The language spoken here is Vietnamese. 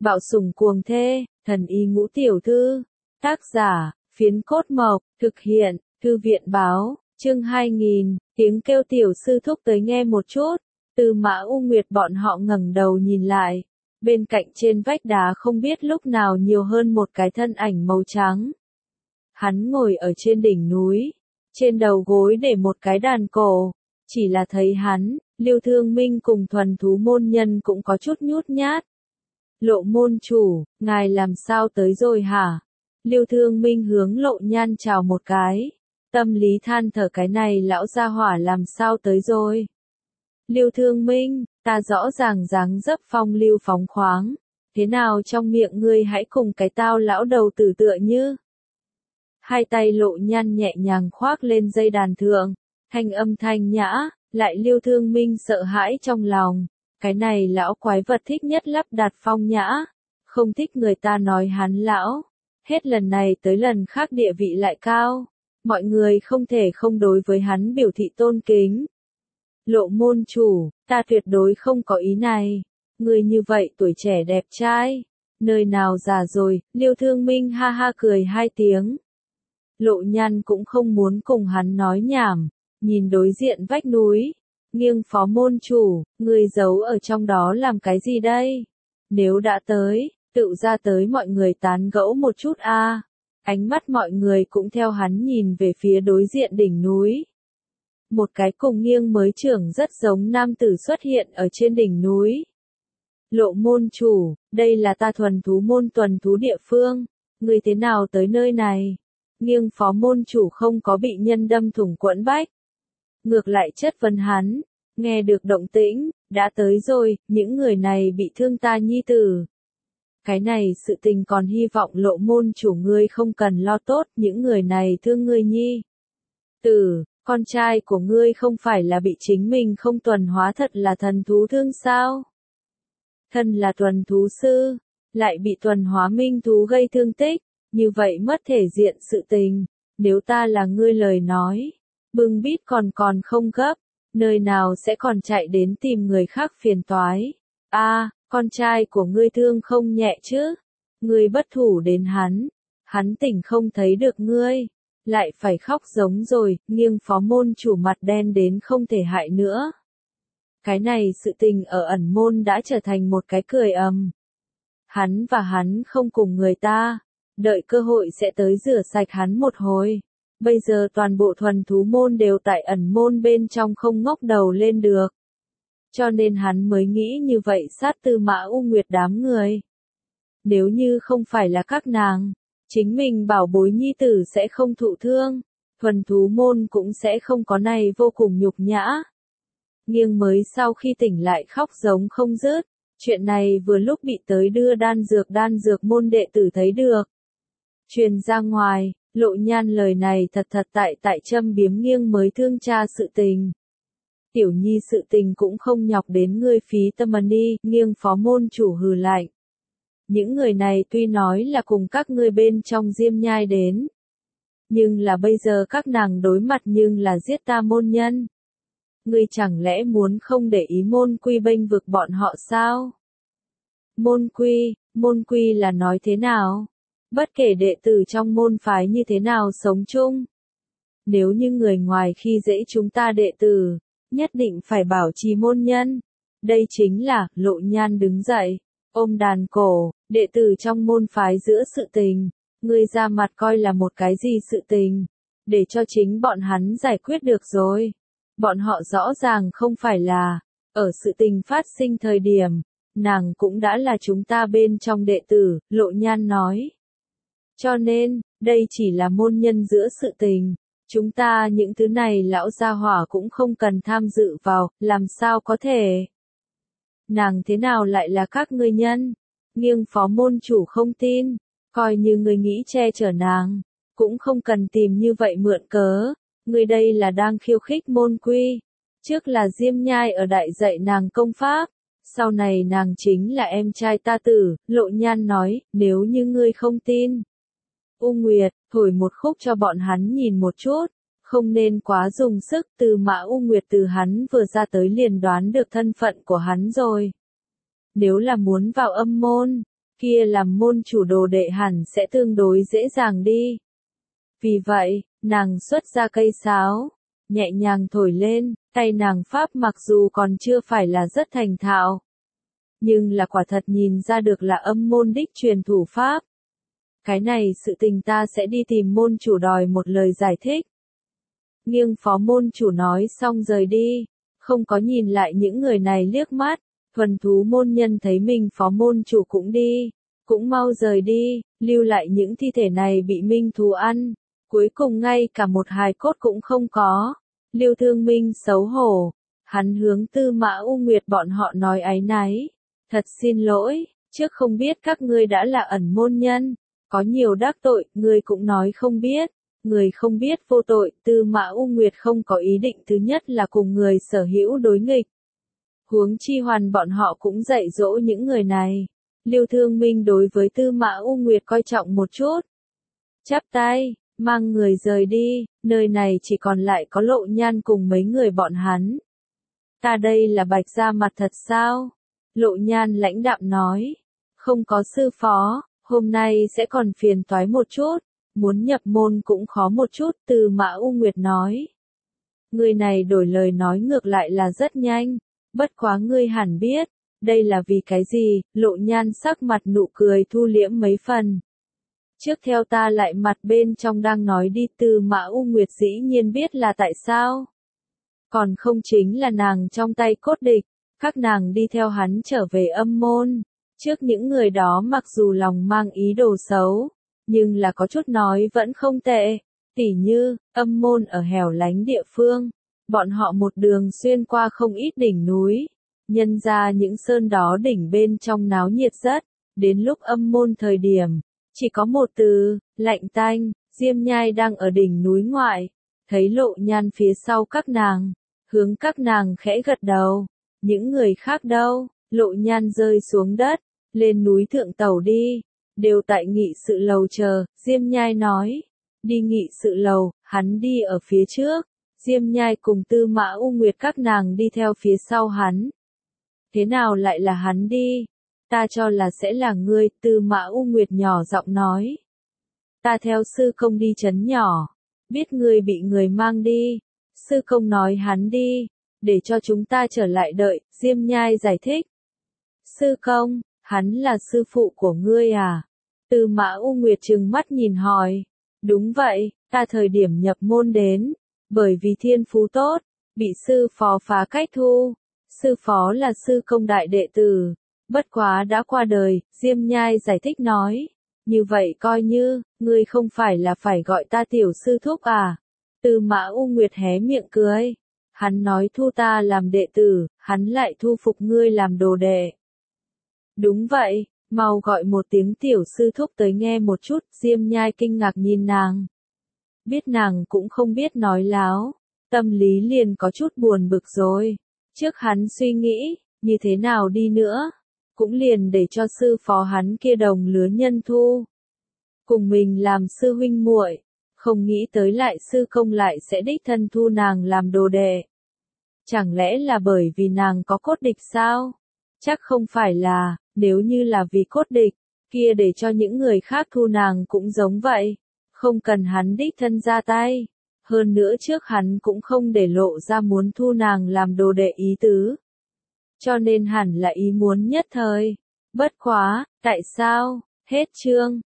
Bạo sủng cuồng thê, thần y ngũ tiểu thư. Tác giả, Phiến Cốt Mộc, thực hiện, Thư viện báo, chương 2000, tiếng kêu tiểu sư thúc tới nghe một chút. Từ Mã U Nguyệt bọn họ ngẩng đầu nhìn lại. Bên cạnh trên vách đá không biết lúc nào nhiều hơn một cái thân ảnh màu trắng. Hắn ngồi ở trên đỉnh núi, trên đầu gối để một cái đàn cổ. Chỉ là thấy hắn, Lưu Thương Minh cùng thuần thú môn nhân cũng có chút nhút nhát. Lộ môn chủ, ngài làm sao tới rồi hả? Lưu Thương Minh hướng Lộ Nhan chào một cái. Tâm lý than thở cái này lão gia hỏa làm sao tới rồi? Lưu Thương Minh, ta rõ ràng dáng dấp phong lưu phóng khoáng. Thế nào trong miệng ngươi hãy cùng cái tao lão đầu tử tựa như? Hai tay Lộ Nhan nhẹ nhàng khoác lên dây đàn thượng. Thanh âm thanh nhã, lại Lưu Thương Minh sợ hãi trong lòng. Cái này lão quái vật thích nhất lắp đặt phong nhã. Không thích người ta nói hắn lão. Hết lần này tới lần khác địa vị lại cao. Mọi người không thể không đối với hắn biểu thị tôn kính. Lộ môn chủ, ta tuyệt đối không có ý này. Người như vậy tuổi trẻ đẹp trai. Nơi nào già rồi, Lưu Thương Minh ha ha cười hai tiếng. Lộ Nhan cũng không muốn cùng hắn nói nhảm. Nhìn đối diện vách núi. Nghiêng phó môn chủ, người giấu ở trong đó làm cái gì đây? Nếu đã tới, tự ra tới mọi người tán gẫu một chút a. Ánh mắt mọi người cũng theo hắn nhìn về phía đối diện đỉnh núi. Một cái cùng nghiêng mới trưởng rất giống nam tử xuất hiện ở trên đỉnh núi. Lộ môn chủ, đây là ta thuần thú môn tuần thú địa phương, người thế nào tới nơi này? Nghiêng phó môn chủ không có bị nhân đâm thủng quẫn bách. Ngược lại chất vấn hắn, nghe được động tĩnh, đã tới rồi, những người này bị thương ta nhi tử. Cái này sự tình còn hy vọng Lộ môn chủ ngươi không cần lo tốt, những người này thương ngươi nhi tử, con trai của ngươi không phải là bị chính mình không tuần hóa thật là thần thú thương sao? Thân là tuần thú sư, lại bị tuần hóa minh thú gây thương tích, như vậy mất thể diện sự tình, nếu ta là ngươi lời nói, bưng bít còn không gấp, nơi nào sẽ còn chạy đến tìm người khác phiền toái. Con trai của ngươi thương không nhẹ chứ? Ngươi bất thủ đến hắn tỉnh không thấy được ngươi, lại phải khóc giống rồi, nghiêng phó môn chủ mặt đen đến không thể hại nữa. Cái này sự tình ở ẩn môn đã trở thành một cái cười ầm. Hắn và hắn không cùng người ta, đợi cơ hội sẽ tới rửa sạch hắn một hồi. Bây giờ toàn bộ thuần thú môn đều tại ẩn môn bên trong không ngóc đầu lên được. Cho nên hắn mới nghĩ như vậy sát Tư Mã U Nguyệt đám người. Nếu như không phải là các nàng, chính mình bảo bối nhi tử sẽ không thụ thương, thuần thú môn cũng sẽ không có này vô cùng nhục nhã. Nghiêng mới sau khi tỉnh lại khóc giống không dứt, chuyện này vừa lúc bị tới đưa đan dược môn đệ tử thấy được. Truyền ra ngoài, Lộ Nhan lời này thật tại châm biếm nghiêng mới thương cha sự tình. Tiểu nhi sự tình cũng không nhọc đến ngươi phí tâm đi, nghiêng phó môn chủ hừ lạnh. Những người này tuy nói là cùng các ngươi bên trong Diêm Nhai đến, nhưng là bây giờ các nàng đối mặt nhưng là giết ta môn nhân. Ngươi chẳng lẽ muốn không để ý môn quy bênh vực bọn họ sao? Môn quy là nói thế nào? Bất kể đệ tử trong môn phái như thế nào sống chung. Nếu như người ngoài khi dễ chúng ta đệ tử, nhất định phải bảo trì môn nhân. Đây chính là, Lộ Nhan đứng dậy, ôm đàn cổ, đệ tử trong môn phái giữa sự tình. Ngươi ra mặt coi là một cái gì sự tình, để cho chính bọn hắn giải quyết được rồi. Bọn họ rõ ràng không phải là, ở sự tình phát sinh thời điểm, nàng cũng đã là chúng ta bên trong đệ tử, Lộ Nhan nói. Cho nên, đây chỉ là môn nhân giữa sự tình. Chúng ta những thứ này lão gia hỏa cũng không cần tham dự vào, làm sao có thể? Nàng thế nào lại là các ngươi nhân? Nghiêng phó môn chủ không tin, coi như người nghĩ che chở nàng, cũng không cần tìm như vậy mượn cớ. Người đây là đang khiêu khích môn quy. Trước là Diêm Nhai ở đại dạy nàng công pháp, sau này nàng chính là em trai ta tử, Lộ Nhan nói, nếu như ngươi không tin. U Nguyệt, thổi một khúc cho bọn hắn nhìn một chút, không nên quá dùng sức. Từ Mã U Nguyệt từ hắn vừa ra tới liền đoán được thân phận của hắn rồi. Nếu là muốn vào âm môn, kia làm môn chủ đồ đệ hẳn sẽ tương đối dễ dàng đi. Vì vậy, nàng xuất ra cây sáo, nhẹ nhàng thổi lên, tay nàng pháp mặc dù còn chưa phải là rất thành thạo, nhưng là quả thật nhìn ra được là âm môn đích truyền thủ pháp. Cái này sự tình ta sẽ đi tìm môn chủ đòi một lời giải thích. Nghiêng phó môn chủ nói xong rời đi, không có nhìn lại những người này liếc mắt, thuần thú môn nhân thấy mình phó môn chủ cũng đi, cũng mau rời đi, lưu lại những thi thể này bị minh thú ăn, cuối cùng ngay cả một hài cốt cũng không có. Lưu Thương Minh xấu hổ, hắn hướng Tư Mã U Nguyệt bọn họ nói áy náy, thật xin lỗi, trước không biết các ngươi đã là ẩn môn nhân, có nhiều đắc tội, ngươi cũng nói không biết. Người không biết vô tội, Tư Mã U Nguyệt không có ý định thứ nhất là cùng người sở hữu đối nghịch. Huống chi hoàn bọn họ cũng dạy dỗ những người này. Lưu Thương Minh đối với Tư Mã U Nguyệt coi trọng một chút. Chắp tay, mang người rời đi, nơi này chỉ còn lại có Lộ Nhan cùng mấy người bọn hắn. Ta đây là Bạch ra mặt thật sao? Lộ Nhan lãnh đạm nói. Không có sư phó, hôm nay sẽ còn phiền toái một chút. Muốn nhập môn cũng khó một chút, Tư Mã U Nguyệt nói. Người này đổi lời nói ngược lại là rất nhanh, bất quá ngươi hẳn biết, đây là vì cái gì, Lộ Nhan sắc mặt nụ cười thu liễm mấy phần. Trước theo ta lại mặt bên trong đang nói đi, Tư Mã U Nguyệt dĩ nhiên biết là tại sao. Còn không chính là nàng trong tay cốt địch, các nàng đi theo hắn trở về âm môn. Trước những người đó mặc dù lòng mang ý đồ xấu, nhưng là có chút nói vẫn không tệ, tỉ như, âm môn ở hẻo lánh địa phương, bọn họ một đường xuyên qua không ít đỉnh núi, nhân ra những sơn đó đỉnh bên trong náo nhiệt rất, đến lúc âm môn thời điểm, chỉ có một từ, lạnh tanh. Diêm Nhai đang ở đỉnh núi ngoại, thấy Lộ Nhan phía sau các nàng, hướng các nàng khẽ gật đầu, những người khác đâu, Lộ Nhan rơi xuống đất, lên núi thượng tàu đi. Đều tại nghị sự lầu chờ, Diêm Nhai nói. Đi nghị sự lầu, hắn đi ở phía trước. Diêm Nhai cùng Tư Mã U Nguyệt các nàng đi theo phía sau hắn. Thế nào lại là hắn đi? Ta cho là sẽ là ngươi, Tư Mã U Nguyệt nhỏ giọng nói. Ta theo sư công đi trấn nhỏ. Biết ngươi bị người mang đi. Sư công nói hắn đi. Để cho chúng ta trở lại đợi, Diêm Nhai giải thích. Sư công, hắn là sư phụ của ngươi à? Tư Mã U Nguyệt trừng mắt nhìn hỏi. Đúng vậy, ta thời điểm nhập môn đến, bởi vì thiên phú tốt, bị sư phó phá cách thu. Sư phó là sư công đại đệ tử, bất quá đã qua đời, Diêm Nhai giải thích nói. Như vậy coi như, ngươi không phải là phải gọi ta tiểu sư thúc à? Tư Mã U Nguyệt hé miệng cười. Hắn nói thu ta làm đệ tử, hắn lại thu phục ngươi làm đồ đệ. Đúng vậy. Mau gọi một tiếng tiểu sư thúc tới nghe một chút, Diêm Nhai kinh ngạc nhìn nàng. Biết nàng cũng không biết nói láo, tâm lý liền có chút buồn bực rồi. Trước hắn suy nghĩ, như thế nào đi nữa, cũng liền để cho sư phó hắn kia đồng lứa nhân thu. Cùng mình làm sư huynh muội, không nghĩ tới lại sư công lại sẽ đích thân thu nàng làm đồ đệ. Chẳng lẽ là bởi vì nàng có cốt địch sao? Chắc không phải là. Nếu như là vì cốt địch, kia để cho những người khác thu nàng cũng giống vậy, không cần hắn đích thân ra tay. Hơn nữa trước hắn cũng không để lộ ra muốn thu nàng làm đồ đệ ý tứ. Cho nên hẳn là ý muốn nhất thời. Bất quá, tại sao? Hết chương.